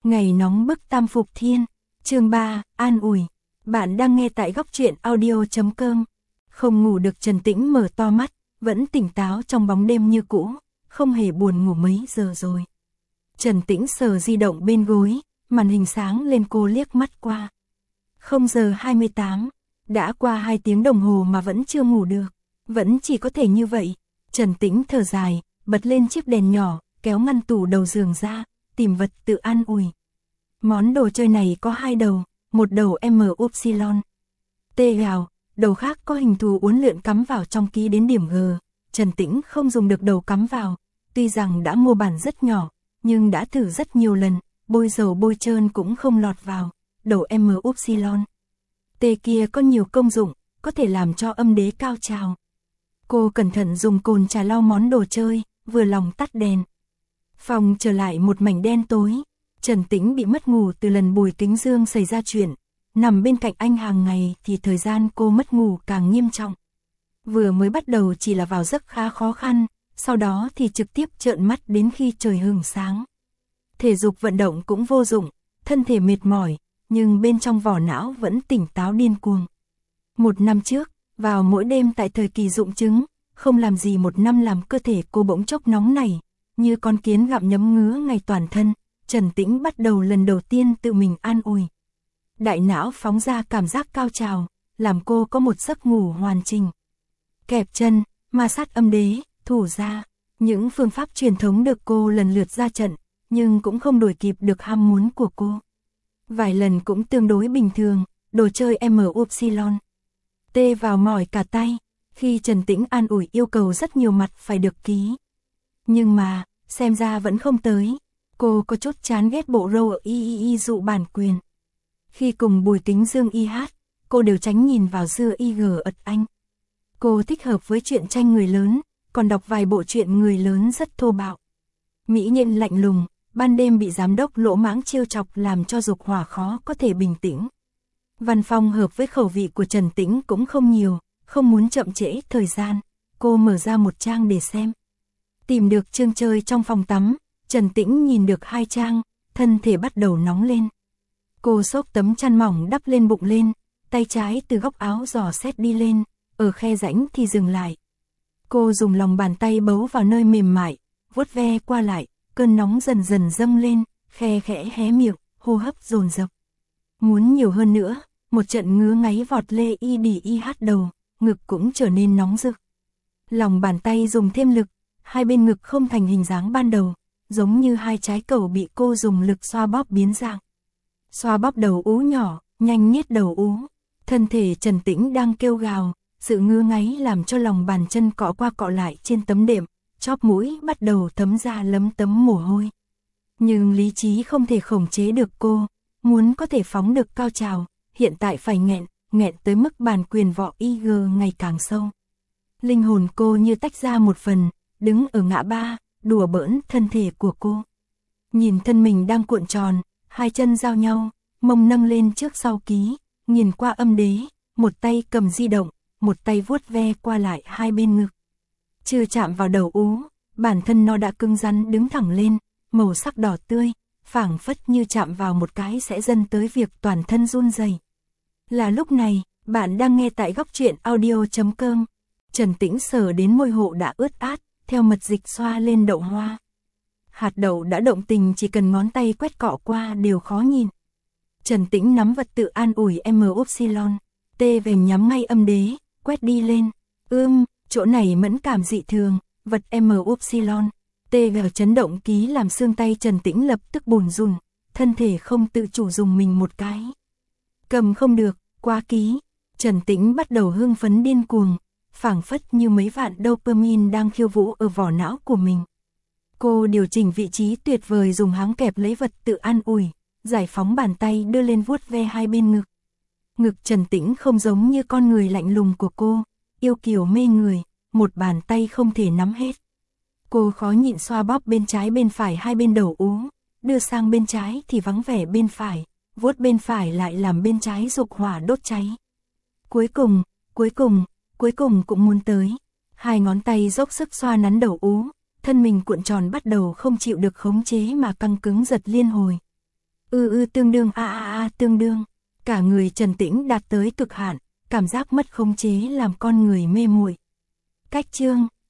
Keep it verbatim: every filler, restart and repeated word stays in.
Ngày nóng bức tam phục thiên, chương ba, an ủi. Bạn đang nghe tại góc truyện audio.com. Không ngủ được Trần Tĩnh mở to mắt, vẫn tỉnh táo trong bóng đêm như cũ, không hề buồn ngủ mấy giờ rồi. Trần Tĩnh sờ di động bên gối, màn hình sáng lên cô liếc mắt qua. không giờ hai mươi tám, đã qua hai tiếng đồng hồ mà vẫn chưa ngủ được, vẫn chỉ có thể như vậy. Trần Tĩnh thở dài, bật lên chiếc đèn nhỏ, kéo ngăn tủ đầu giường ra, tìm vật tự an ủi. Món đồ chơi này có hai đầu, một đầu M Upsilon T gào, đầu khác có hình thù uốn lượn cắm vào trong ký đến điểm G. Trần Tĩnh không dùng được đầu cắm vào, tuy rằng đã mua bản rất nhỏ, nhưng đã thử rất nhiều lần, bôi dầu bôi trơn cũng không lọt vào. Đầu M Upsilon T kia có nhiều công dụng, có thể làm cho âm đế cao trào. Cô cẩn thận dùng cồn trà lau món đồ chơi, vừa lòng tắt đèn. Phòng trở lại một mảnh đen tối. Trần Tĩnh bị mất ngủ từ lần Bùi Kính Dương xảy ra chuyện. Nằm bên cạnh anh hàng ngày thì thời gian cô mất ngủ càng nghiêm trọng. Vừa mới bắt đầu chỉ là vào giấc khá khó khăn, sau đó thì trực tiếp trợn mắt đến khi trời hửng sáng. Thể dục vận động cũng vô dụng, thân thể mệt mỏi, nhưng bên trong vỏ não vẫn tỉnh táo điên cuồng. Một năm trước, vào mỗi đêm tại thời kỳ rụng trứng, không làm gì một năm làm cơ thể cô bỗng chốc nóng nảy, như con kiến gặm nhấm ngứa ngay toàn thân. Trần Tĩnh bắt đầu lần đầu tiên tự mình an ủi. Đại não phóng ra cảm giác cao trào, làm cô có một giấc ngủ hoàn chỉnh. Kẹp chân, ma sát âm đế, thủ ra, những phương pháp truyền thống được cô lần lượt ra trận, nhưng cũng không đuổi kịp được ham muốn của cô. Vài lần cũng tương đối bình thường, đồ chơi M Upsilon T vào mỏi cả tay, khi Trần Tĩnh an ủi yêu cầu rất nhiều mặt phải được ký. Nhưng mà, xem ra vẫn không tới. Cô có chút chán ghét bộ râu y y y dụ bản quyền. Khi cùng Bùi Kính Dương y hát, cô đều tránh nhìn vào dưa y g ật anh. Cô thích hợp với truyện tranh người lớn, còn đọc vài bộ truyện người lớn rất thô bạo. Mỹ nhân lạnh lùng, ban đêm bị giám đốc lỗ mãng trêu chọc làm cho dục hỏa khó có thể bình tĩnh. Văn phong hợp với khẩu vị của Trần Tĩnh cũng không nhiều, không muốn chậm trễ thời gian, cô mở ra một trang để xem. Tìm được chương chơi trong phòng tắm, Trần Tĩnh nhìn được hai trang, thân thể bắt đầu nóng lên. Cô xốc tấm chăn mỏng đắp lên bụng lên, tay trái từ góc áo dò xét đi lên, ở khe rãnh thì dừng lại. Cô dùng lòng bàn tay bấu vào nơi mềm mại, vuốt ve qua lại, cơn nóng dần dần dâng lên, khe khẽ hé miệng, hô hấp dồn dập. Muốn nhiều hơn nữa, một trận ngứa ngáy vọt lê y đi y hát đầu, ngực cũng trở nên nóng rực. Lòng bàn tay dùng thêm lực, hai bên ngực không thành hình dáng ban đầu, giống như hai trái cầu bị cô dùng lực xoa bóp biến dạng. Xoa bóp đầu ú nhỏ, nhanh nhét đầu ú. Thân thể Trần Tĩnh đang kêu gào, sự ngứa ngáy làm cho lòng bàn chân cọ qua cọ lại trên tấm đệm, chóp mũi bắt đầu thấm ra lấm tấm mồ hôi. Nhưng lý trí không thể khống chế được cô, muốn có thể phóng được cao trào, hiện tại phải nghẹn, nghẹn tới mức bản quyền vỏ i giê ngày càng sâu. Linh hồn cô như tách ra một phần, đứng ở ngã ba, đùa bỡn thân thể của cô. Nhìn thân mình đang cuộn tròn, hai chân giao nhau, mông nâng lên trước sau ký, nhìn qua âm đế, một tay cầm di động, một tay vuốt ve qua lại hai bên ngực. Chưa chạm vào đầu ú, bản thân nó đã cứng rắn đứng thẳng lên, màu sắc đỏ tươi, phảng phất như chạm vào một cái sẽ dẫn tới việc toàn thân run rẩy. Là lúc này, bạn đang nghe tại góc truyện audio.com. Trần Tĩnh sờ đến môi hộ đã ướt át, theo mật dịch xoa lên đậu hoa. Hạt đậu đã động tình, chỉ cần ngón tay quét cọ qua đều khó nhìn. Trần Tĩnh nắm vật tự an ủi M Upsilon T về nhắm ngay âm đế, quét đi lên. Ưm, chỗ này mẫn cảm dị thường, vật M Upsilon T vào chấn động ký làm xương tay Trần Tĩnh lập tức bùn rùn, thân thể không tự chủ dùng mình một cái. Cầm không được, quá ký. Trần Tĩnh bắt đầu hưng phấn điên cuồng, phảng phất như mấy vạn dopamine đang khiêu vũ ở vỏ não của mình. Cô điều chỉnh vị trí tuyệt vời, dùng háng kẹp lấy vật tự an ủi, giải phóng bàn tay đưa lên vuốt ve hai bên ngực. Ngực Trần Tĩnh không giống như con người lạnh lùng của cô, yêu kiều mê người, một bàn tay không thể nắm hết. Cô khó nhịn xoa bóp bên trái bên phải hai bên đầu ú, đưa sang bên trái thì vắng vẻ bên phải, vuốt bên phải lại làm bên trái dục hỏa đốt cháy. Cuối cùng, cuối cùng, cuối cùng cũng muốn tới. Hai ngón tay dốc sức xoa nắn đầu ú, thân mình cuộn tròn bắt đầu không chịu được khống chế mà căng cứng giật liên hồi. ư ư tương đương a a a tương đương. Cả người Trần Tĩnh đạt tới cực hạn, cảm giác mất khống chế làm con người mê muội. Cách chương